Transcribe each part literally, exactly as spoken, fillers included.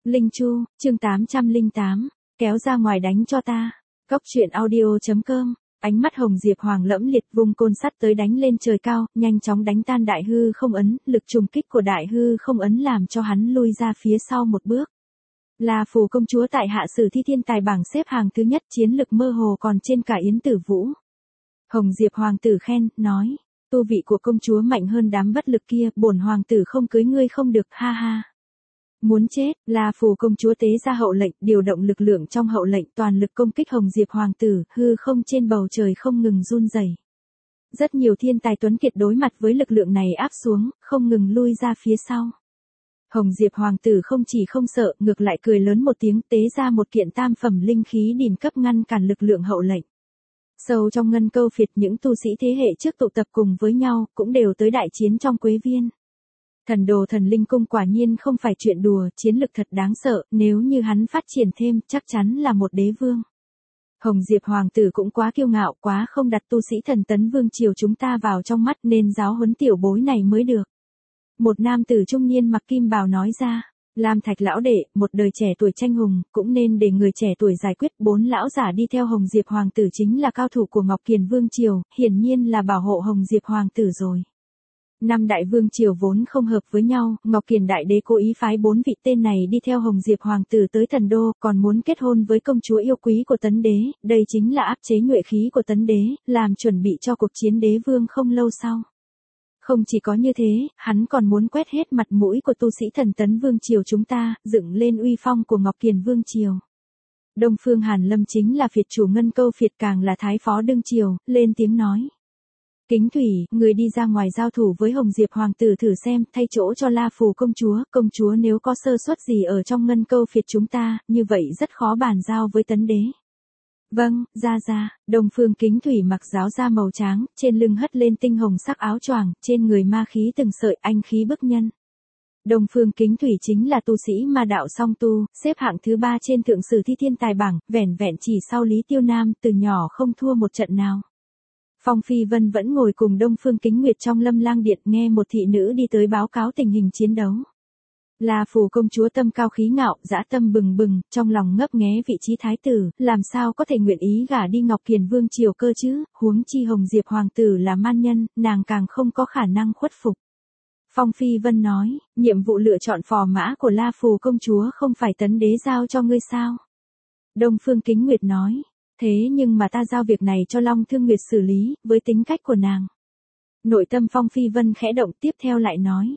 Linh Chu, chương tám trăm lẻ tám, kéo ra ngoài đánh cho ta. Cốc truyện audio chấm com. Ánh mắt Hồng Diệp Hoàng lẫm liệt vung côn sắt tới đánh lên trời cao, nhanh chóng đánh tan đại hư không ấn, lực trùng kích của đại hư không ấn làm cho hắn lui ra phía sau một bước. La Phù công chúa tại hạ sử thi thiên tài bảng xếp hàng thứ nhất, chiến lực mơ hồ còn trên cả Yến Tử Vũ. Hồng Diệp Hoàng tử khen, nói, tu vị của công chúa mạnh hơn đám bất lực kia, bổn hoàng tử không cưới ngươi không được, ha ha. Muốn chết, La Phù công chúa tế ra hậu lệnh, điều động lực lượng trong hậu lệnh toàn lực công kích Hồng Diệp Hoàng tử, hư không trên bầu trời không ngừng run rẩy. Rất nhiều thiên tài tuấn kiệt đối mặt với lực lượng này áp xuống, không ngừng lui ra phía sau. Hồng Diệp Hoàng tử không chỉ không sợ, ngược lại cười lớn một tiếng, tế ra một kiện tam phẩm linh khí đỉnh cấp ngăn cản lực lượng hậu lệnh. Sâu trong ngân câu phiệt, những tu sĩ thế hệ trước tụ tập cùng với nhau, cũng đều tới đại chiến trong Quế Viên. Thần đồ thần linh cung quả nhiên không phải chuyện đùa, chiến lực thật đáng sợ, nếu như hắn phát triển thêm, chắc chắn là một đế vương. Hồng Diệp Hoàng tử cũng quá kiêu ngạo, quá không đặt tu sĩ thần tấn vương triều chúng ta vào trong mắt, nên giáo huấn tiểu bối này mới được. Một nam tử trung niên mặc kim bào nói ra, Lam Thạch lão đệ, một đời trẻ tuổi tranh hùng, cũng nên để người trẻ tuổi giải quyết. Bốn lão giả đi theo Hồng Diệp Hoàng tử chính là cao thủ của Ngọc Kiền vương triều, hiển nhiên là bảo hộ Hồng Diệp Hoàng tử rồi. Năm đại vương triều vốn không hợp với nhau, Ngọc Kiền đại đế cố ý phái bốn vị tên này đi theo Hồng Diệp Hoàng tử tới thần đô, còn muốn kết hôn với công chúa yêu quý của Tấn đế, đây chính là áp chế nhuệ khí của Tấn đế, làm chuẩn bị cho cuộc chiến đế vương không lâu sau. Không chỉ có như thế, hắn còn muốn quét hết mặt mũi của tu sĩ thần tấn vương triều chúng ta, dựng lên uy phong của Ngọc Kiền vương triều. Đông Phương Hàn Lâm chính là phiệt chủ ngân câu phiệt, càng là thái phó đương triều, lên tiếng nói. Kính Thủy, người đi ra ngoài giao thủ với Hồng Diệp Hoàng tử thử xem, thay chỗ cho La Phù công chúa, công chúa nếu có sơ suất gì ở trong ngân câu phiệt chúng ta, như vậy rất khó bàn giao với Tấn đế. Vâng, ra ra, Đông Phương Kính Thủy mặc giáo da màu trắng, trên lưng hất lên tinh hồng sắc áo choàng, trên người ma khí từng sợi, anh khí bức nhân. Đông Phương Kính Thủy chính là tu sĩ ma đạo song tu, xếp hạng thứ ba trên thượng sử thi thiên tài bảng, vẻn vẹn chỉ sau Lý Tiêu Nam, từ nhỏ không thua một trận nào. Phong Phi Vân vẫn ngồi cùng Đông Phương Kính Nguyệt trong Lâm Lang điện, nghe một thị nữ đi tới báo cáo tình hình chiến đấu. La Phù công chúa tâm cao khí ngạo, dã tâm bừng bừng, trong lòng ngấp nghé vị trí thái tử, làm sao có thể nguyện ý gả đi Ngọc Kiền vương triều cơ chứ, huống chi Hồng Diệp Hoàng tử là man nhân, nàng càng không có khả năng khuất phục. Phong Phi Vân nói, nhiệm vụ lựa chọn phò mã của La Phù công chúa không phải Tấn đế giao cho ngươi sao? Đông Phương Kính Nguyệt nói, thế nhưng mà ta giao việc này cho Long Thương Nguyệt xử lý, với tính cách của nàng. Nội tâm Phong Phi Vân khẽ động, tiếp theo lại nói.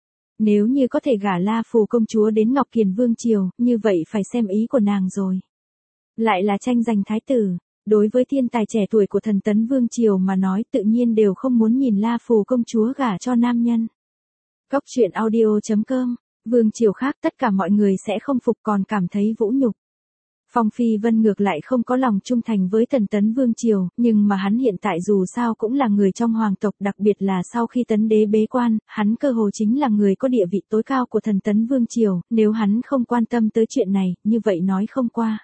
Nếu như có thể gả La Phù công chúa đến Ngọc Kiền vương triều, như vậy phải xem ý của nàng rồi. Lại là tranh giành thái tử, đối với thiên tài trẻ tuổi của thần tấn vương triều mà nói, tự nhiên đều không muốn nhìn La Phù công chúa gả cho nam nhân. Cốc truyện audio chấm com, vương triều khác tất cả mọi người sẽ không phục còn cảm thấy vũ nhục. Phong Phi Vân ngược lại không có lòng trung thành với thần tấn vương triều, nhưng mà hắn hiện tại dù sao cũng là người trong hoàng tộc, đặc biệt là sau khi Tấn đế bế quan, hắn cơ hồ chính là người có địa vị tối cao của thần tấn vương triều, nếu hắn không quan tâm tới chuyện này, như vậy nói không qua.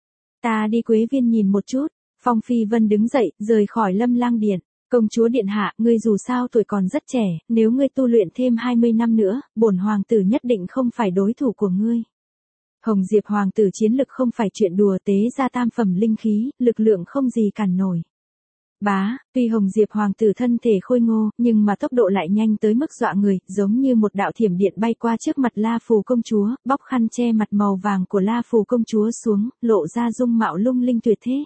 Ta đi Quế Viên nhìn một chút. Phong Phi Vân đứng dậy, rời khỏi Lâm Lang điện. Công chúa điện hạ, ngươi dù sao tuổi còn rất trẻ, nếu ngươi tu luyện thêm hai mươi năm nữa, bổn hoàng tử nhất định không phải đối thủ của ngươi. Hồng Diệp Hoàng tử chiến lực không phải chuyện đùa, tế ra tam phẩm linh khí, lực lượng không gì cản nổi. Bá, tuy Hồng Diệp Hoàng tử thân thể khôi ngô, nhưng mà tốc độ lại nhanh tới mức dọa người, giống như một đạo thiểm điện bay qua trước mặt La Phù công chúa, bóc khăn che mặt màu vàng của La Phù công chúa xuống, lộ ra dung mạo lung linh tuyệt thế.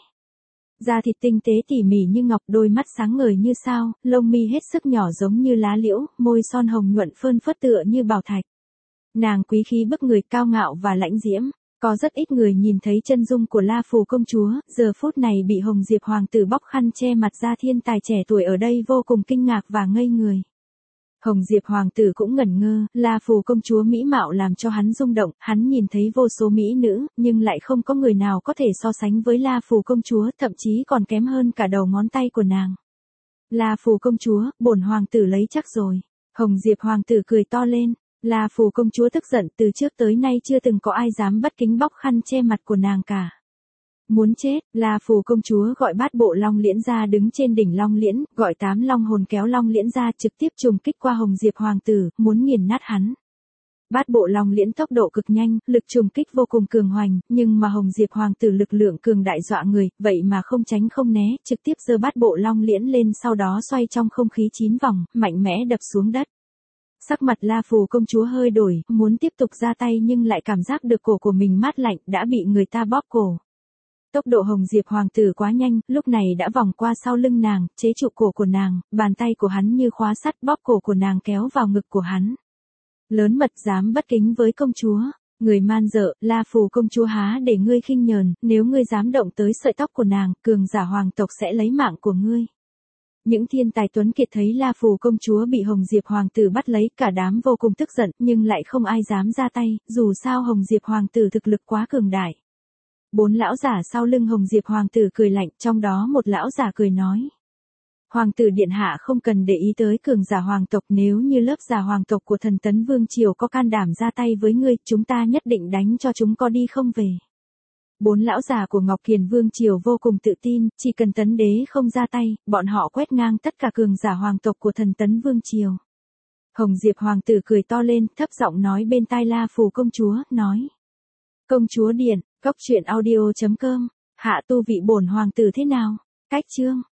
Da thịt tinh tế tỉ mỉ như ngọc, đôi mắt sáng ngời như sao, lông mi hết sức nhỏ giống như lá liễu, môi son hồng nhuận phơn phớt tựa như bảo thạch. Nàng quý khí bức người, cao ngạo và lãnh diễm, có rất ít người nhìn thấy chân dung của La Phù công chúa, giờ phút này bị Hồng Diệp Hoàng tử bóc khăn che mặt ra, thiên tài trẻ tuổi ở đây vô cùng kinh ngạc và ngây người. Hồng Diệp Hoàng tử cũng ngẩn ngơ, La Phù công chúa mỹ mạo làm cho hắn rung động, hắn nhìn thấy vô số mỹ nữ, nhưng lại không có người nào có thể so sánh với La Phù công chúa, thậm chí còn kém hơn cả đầu ngón tay của nàng. La Phù công chúa, bổn hoàng tử lấy chắc rồi. Hồng Diệp Hoàng tử cười to lên. La Phù công chúa tức giận, từ trước tới nay chưa từng có ai dám bất kính bóc khăn che mặt của nàng cả. Muốn chết, La Phù công chúa gọi bát bộ long liễn ra đứng trên đỉnh long liễn, gọi tám long hồn kéo long liễn ra trực tiếp trùng kích qua Hồng Diệp Hoàng tử, muốn nghiền nát hắn. Bát bộ long liễn tốc độ cực nhanh, lực trùng kích vô cùng cường hoành, nhưng mà Hồng Diệp Hoàng tử lực lượng cường đại dọa người, vậy mà không tránh không né, trực tiếp giơ bát bộ long liễn lên sau đó xoay trong không khí chín vòng, mạnh mẽ đập xuống đất. Sắc mặt La Phù công chúa hơi đổi, muốn tiếp tục ra tay nhưng lại cảm giác được cổ của mình mát lạnh, đã bị người ta bóp cổ. Tốc độ Hồng Diệp Hoàng tử quá nhanh, lúc này đã vòng qua sau lưng nàng, chế trụ cổ của nàng, bàn tay của hắn như khóa sắt bóp cổ của nàng kéo vào ngực của hắn. Lớn mật dám bất kính với công chúa, người man dợ, La Phù công chúa há để ngươi khinh nhờn, nếu ngươi dám động tới sợi tóc của nàng, cường giả hoàng tộc sẽ lấy mạng của ngươi. Những thiên tài tuấn kiệt thấy La Phù công chúa bị Hồng Diệp Hoàng tử bắt lấy, cả đám vô cùng tức giận, nhưng lại không ai dám ra tay, dù sao Hồng Diệp Hoàng tử thực lực quá cường đại. Bốn lão giả sau lưng Hồng Diệp Hoàng tử cười lạnh, trong đó một lão giả cười nói. Hoàng tử điện hạ không cần để ý tới cường giả hoàng tộc, nếu như lớp giả hoàng tộc của thần Tấn Vương Triều có can đảm ra tay với ngươi, chúng ta nhất định đánh cho chúng có đi không về. Bốn lão già của Ngọc Kiền Vương Triều vô cùng tự tin, chỉ cần Tấn Đế không ra tay, bọn họ quét ngang tất cả cường giả hoàng tộc của thần Tấn Vương Triều. Hồng Diệp Hoàng tử cười to lên, thấp giọng nói bên tai La Phù công chúa, nói. Công chúa điện, cốc truyện audio chấm com, hạ tu vị bổn hoàng tử thế nào? Cách chương.